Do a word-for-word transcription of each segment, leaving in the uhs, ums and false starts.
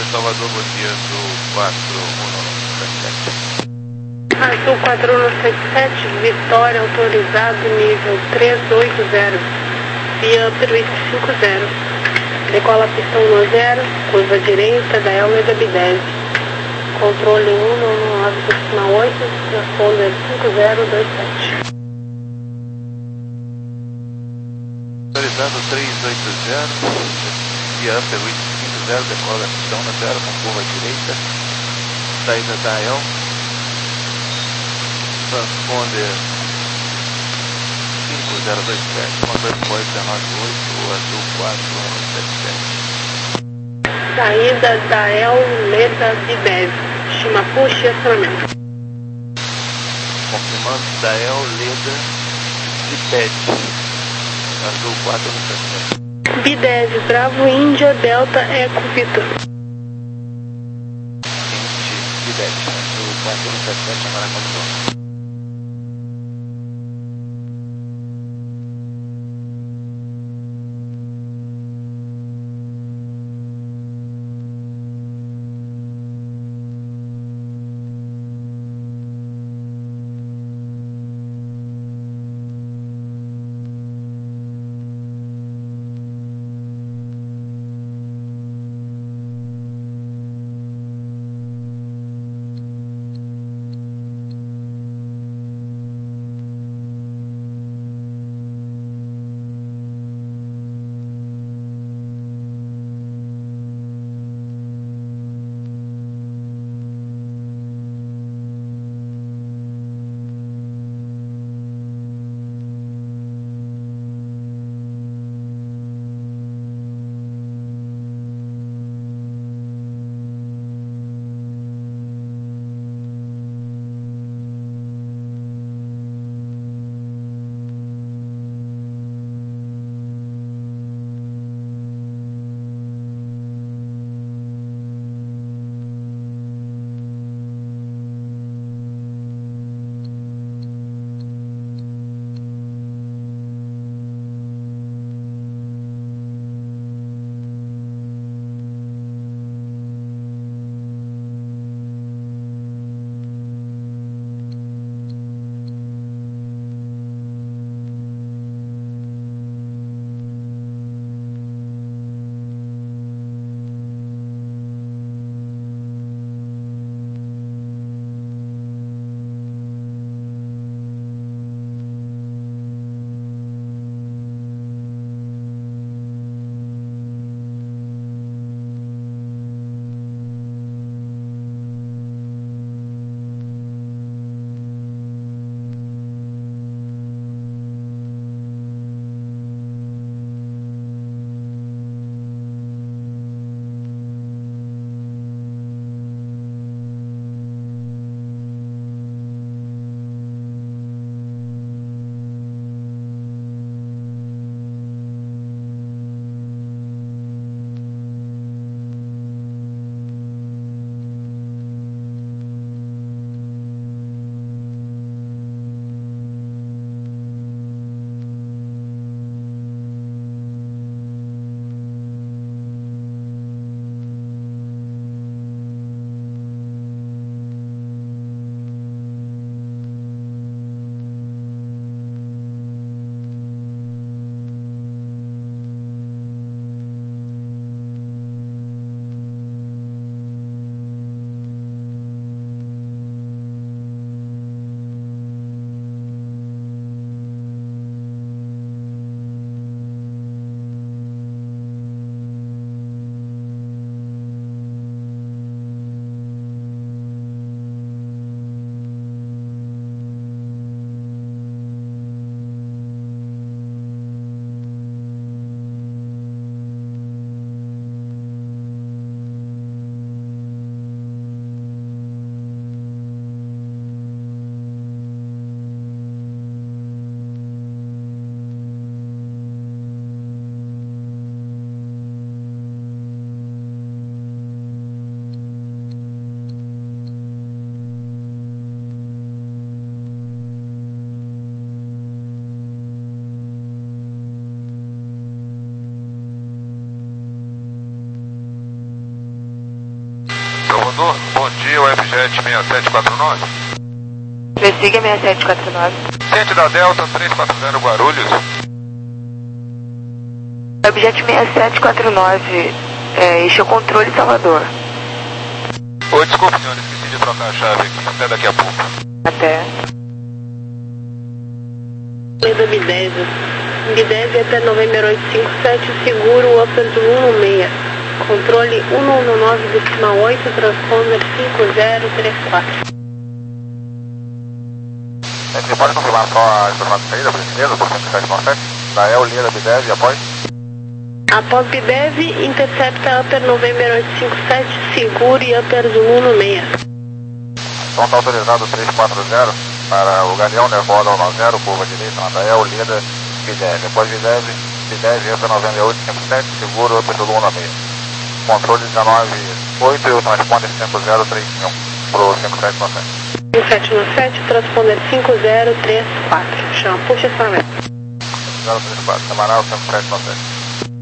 Salvador, bom dia, Azul quatro um nove sete sete. Azul quatro um nove sete sete, Vitória, autorizado, nível três oito zero, via Upper West cinco zero. Decola pistão um zero, curva direita da Elmeda B dez. Controle um nove nove por cima oito, transponder cinco zero dois sete. Autorizado três oito zero, via Upper West cinco zero, decola pistão um zero com curva direita, saída da El, transponder cinco zero dois sete, motor foi dezenove oito, Azul quatro um sete sete. Saída da El Leda B dez, Chimapu, estacionamento. Confirmando da El Leda de Pet, Azul quatro um sete sete. B dez, Bravo, Índia, Delta, Eco, Vitor. B dez, Azul quatro um sete sete, agora controle. Salvador, bom dia, Webjet seis sete quatro nove. Pressiga seis sete quatro nove. Ciente da Delta três quatro zero Guarulhos. Webjet seis sete quatro nove, é, este é o controle Salvador. Oi, desculpe, senhor, esqueci de trocar a chave aqui. Até daqui a pouco. Até. Leda Bidésio. Bidésio até November oito cinco sete, seguro Upper do um um seis. Controle um um nove decimal oito, transponder cinco zero três quatro. Você pode confirmar só a informação de saída, por gentileza, por cento e sete nove sete, da El Leda Bidésio e após? Após Bidésio, intercepta Upper November oito cinco sete, seguro e Upper do um um seis. Então está autorizado três quatro zero para o Galeão Nervosa um zero, curva direita, na da El Leda Bidésio. Após Bidésio, Bidésio entra November oito cinco sete, seguro Upper do um um seis. Controle dezenove oito e o transponder cinco zero três um para o cinco sete nove sete. cinco sete nove sete, transponder cinco zero três quatro. Chama, puxa essa meta. cinco zero três quatro, Samaral cinco sete nove sete.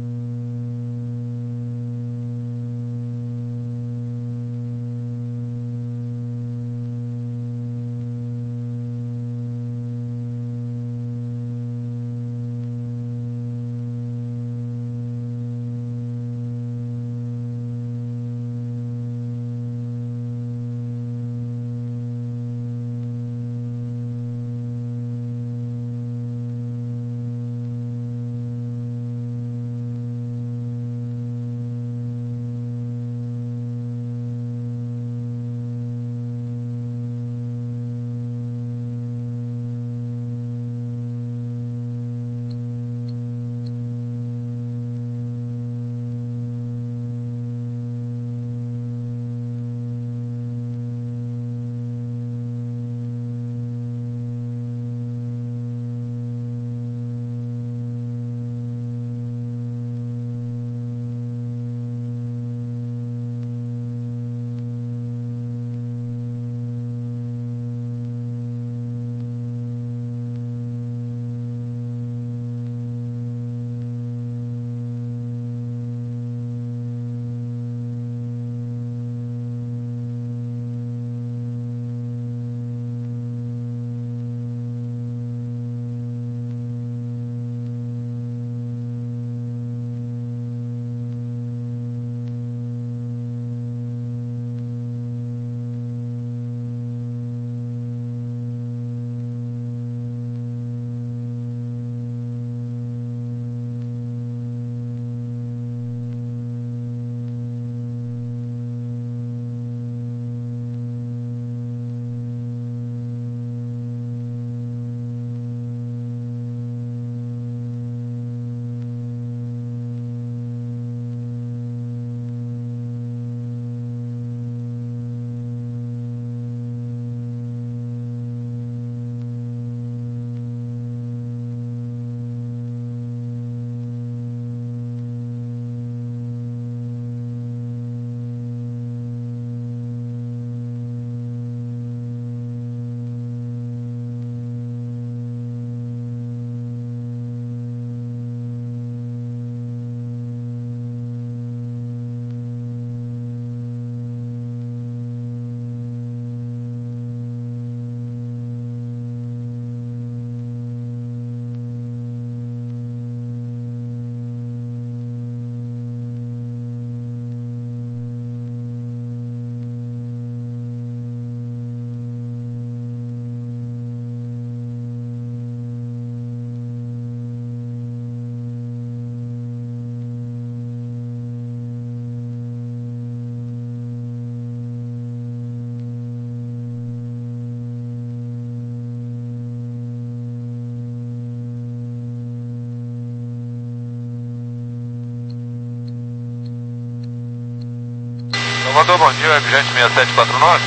Salvador, bom dia, Webjet seis sete quatro nove.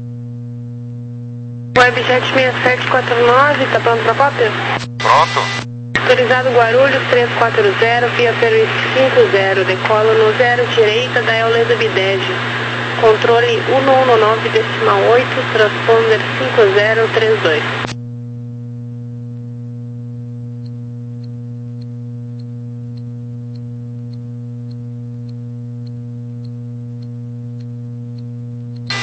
Webjet seis sete quatro nove, tá pronto pra cópia? Pronto. Autorizado Guarulhos três quatro zero, via Pervis cinco zero, decola no zero direita da Euleda Bidésio. Controle um um nove decimal oito, transponder cinco zero três dois.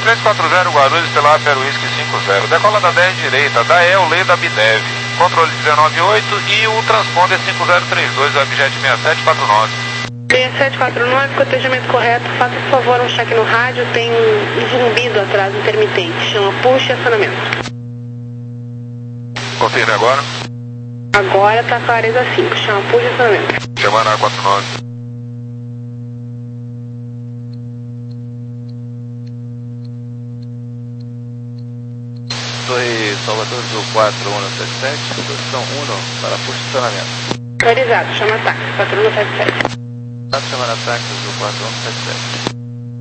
três quatro zero Guarulhos, Estelar Peru Whisky cinco zero. Decola da dez direita, da El Leda Bidev. Controle dezenove oito e o transponder cinco zero três dois, Webjet seis sete quatro nove. seis sete quatro nove, cotejamento correto. Faça por favor um cheque no rádio, tem um zumbido atrás, intermitente. Chama push e acionamento. Confirme agora. Agora tá clareza cinco, chama push e acionamento. Chamando a quatro nove. Torre Salvador do quatro um sete sete, posição um para posicionamento. Autorizado, chama táxi, quatro um sete sete. Está chamando a táxi do quatro um sete sete.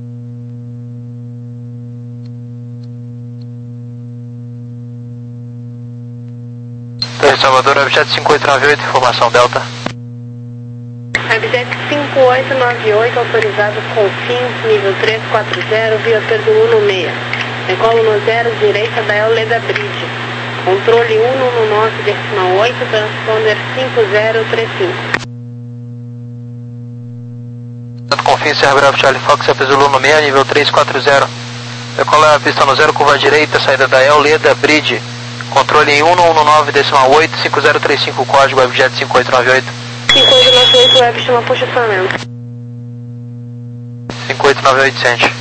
Torre Salvador, Webjet cinco oito nove oito, informação Delta. Webjet cinco oito nove oito, autorizado com fins, nível três quatro zero, via perdo um no seis. Decola no zero, direita da El Leda Bridge. Controle um no nove decimal oito, transponder cinco zero três cinco. Confins, Serra Bravo Charlie Fox, Zulu no seis, nível três quatro zero. Decola a pista no zero, curva direita, saída da El Leda Bridge. Controle um no nove decimal oito, cinco zero três cinco, código Webjet cinco oito nove oito. cinco oito nove oito, Web chama posicionamento. cinco oito nove oito, sente.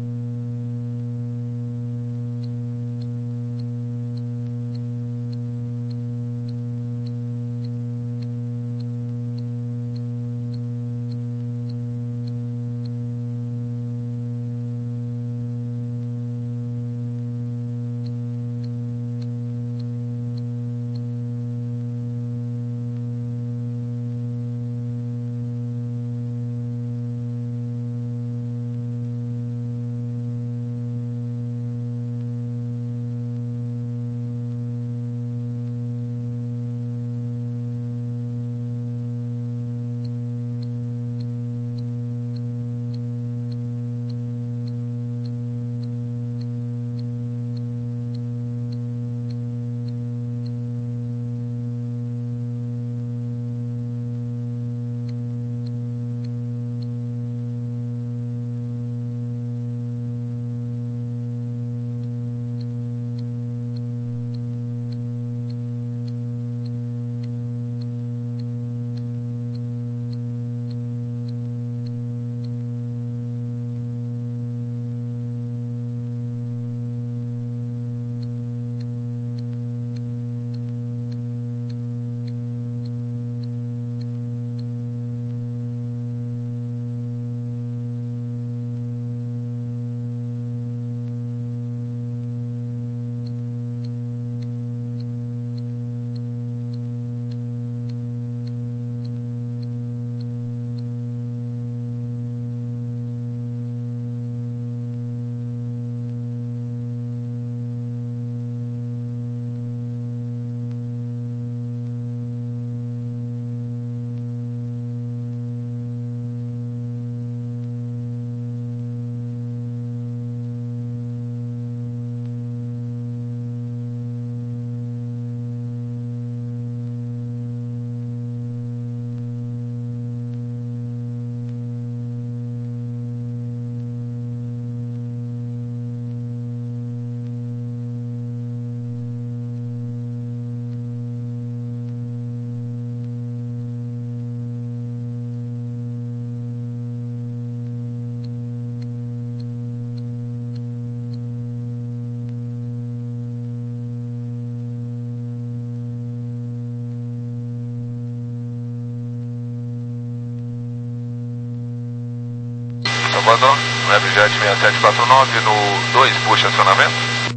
Salvador, Webjet seis sete quatro nove no dois, puxa acionamento.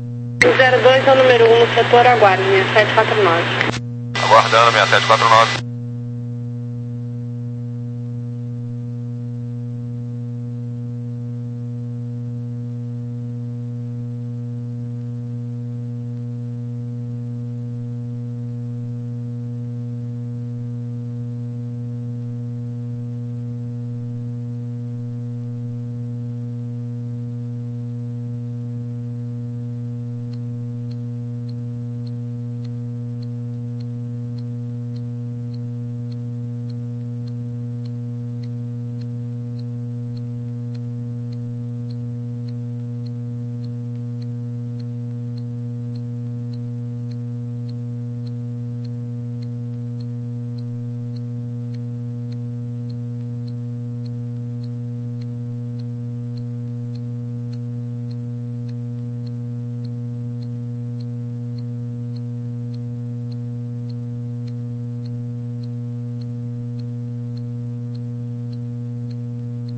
zero dois é o número um no setor, aguarde, seis sete quatro nove. Aguardando, seis sete quatro nove.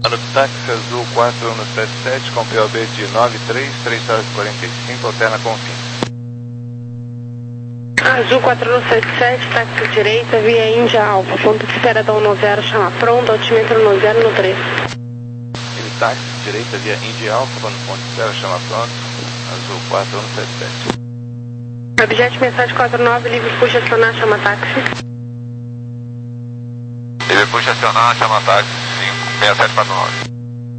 No táxi azul quatro um sete sete com P O B de nove três, três horas e quarenta e cinco, alterna com fim. Azul quatro um sete sete, táxi direita, via Índia Alfa, ponto de espera da um zero, chama pronto, altímetro no zero no três. Ele táxi direita via Índia Alfa, quando ponto de espera, chama pronto, azul quatro um sete sete. Objeto mensagem quatro nove, livre puxa acionar, chama táxi. Livre puxa acionar, chama táxi, cinco seis sete quatro nove.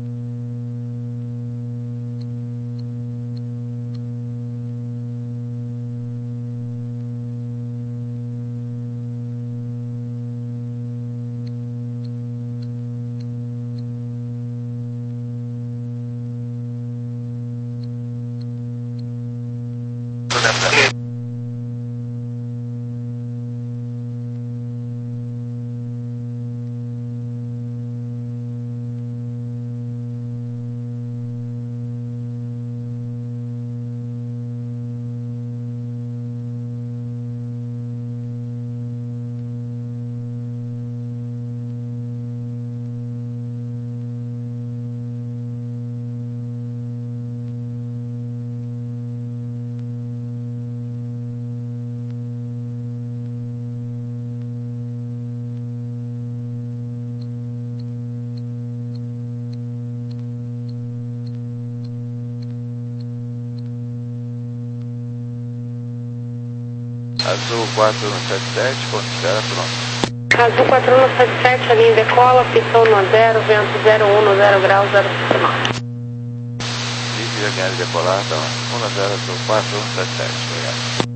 Azul quatro um sete sete, ponto de espera, pronto. Azul quatro um sete sete, a linha decola, pistão no zero, vento zero um no zero graus, zero cinco nove. Livre H L decolar, então, um zero, azul quatro um sete sete, obrigado.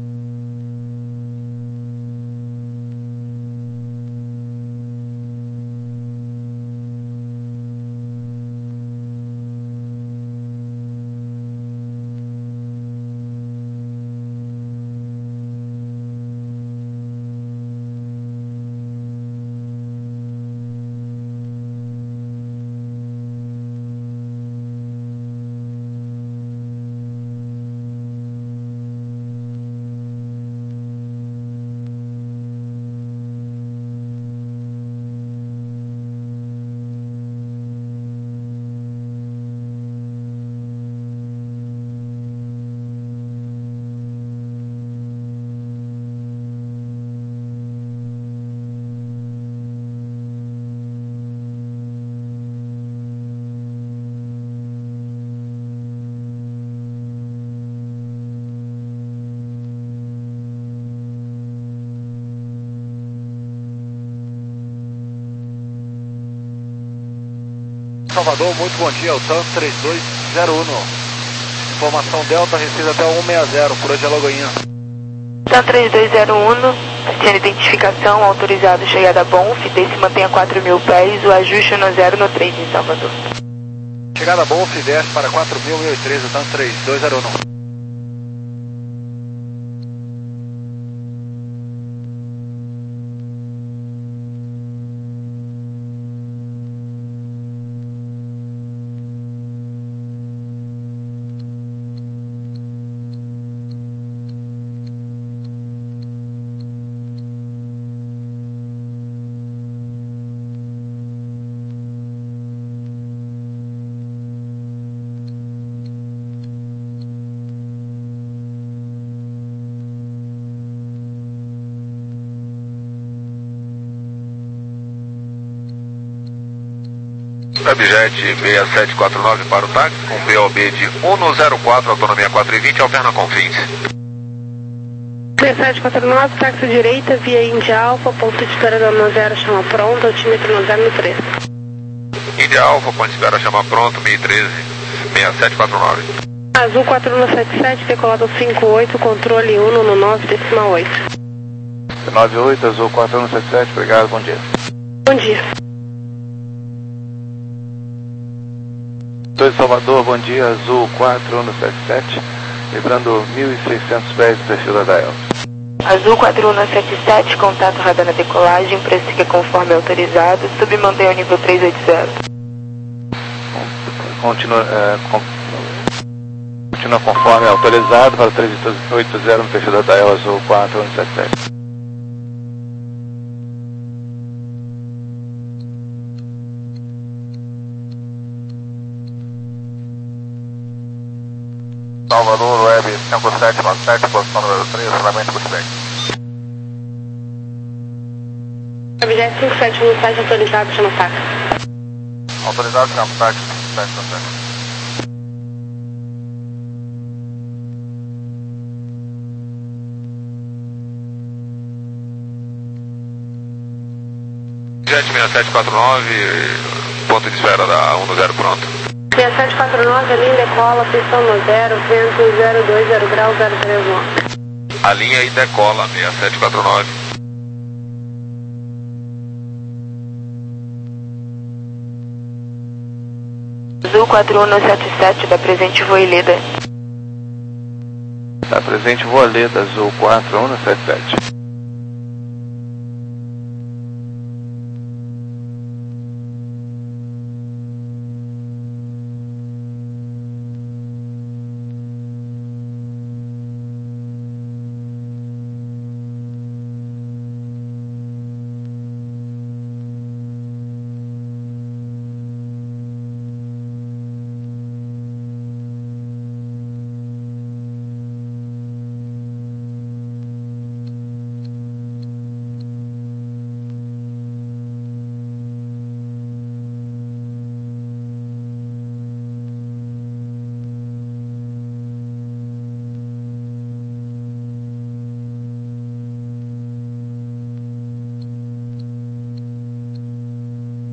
Salvador, muito bom dia, o TAM três dois zero um. Informação Delta, recebida até o cento e sessenta, por hoje é Lagoinha. TAM três dois zero um, sem identificação, autorizado chegada a Bonf, desce mantenha quatro mil pés, o ajuste no zero no três em Salvador. Chegada a Bonf, desce para quatro mil e treze, TAM três dois zero um. Webjet seis sete quatro nove para o táxi, com P O B de um zero quatro, autonomia quatro e vinte, alterna com fins. seis sete quatro nove, táxi direita, via Índia Alfa, ponto de espera da um zero, chama pronto, altímetro no zero no três. Índia Alfa, ponto de espera, chama pronto, mil e treze, seis sete quatro nove. Azul quatro um sete sete, decolado cinco oito, controle um no nove, decimal oito. nove oito, azul quatro um sete sete, obrigado, bom dia. Bom dia. dois Salvador, bom dia, azul quatro um sete sete, lembrando mil e seiscentos pés do perfil da Dial. Azul quatro um sete sete, contato radar na decolagem, prossiga conforme autorizado, submantenha o nível três oito zero. Continua, é, com, continua conforme autorizado para três oito zero no perfil da Dial, azul quatro um sete sete. Salvador Web cinco sete nove sete, posição número três, acionamento Goodback. Web cinco sete nove sete autorizado, chama taxa. Autorizado, chama taxa, sete nove sete. sete seis sete quatro nove, ponto de espera da um zero pronto. seis sete quatro nove, linha decola, pistão no zero, vento zero dois zero grau zero três um. A linha aí decola, seis sete quatro nove. Azul quatro um sete sete, da presente Voileda. Da presente Voileda, Azul quatro um sete sete.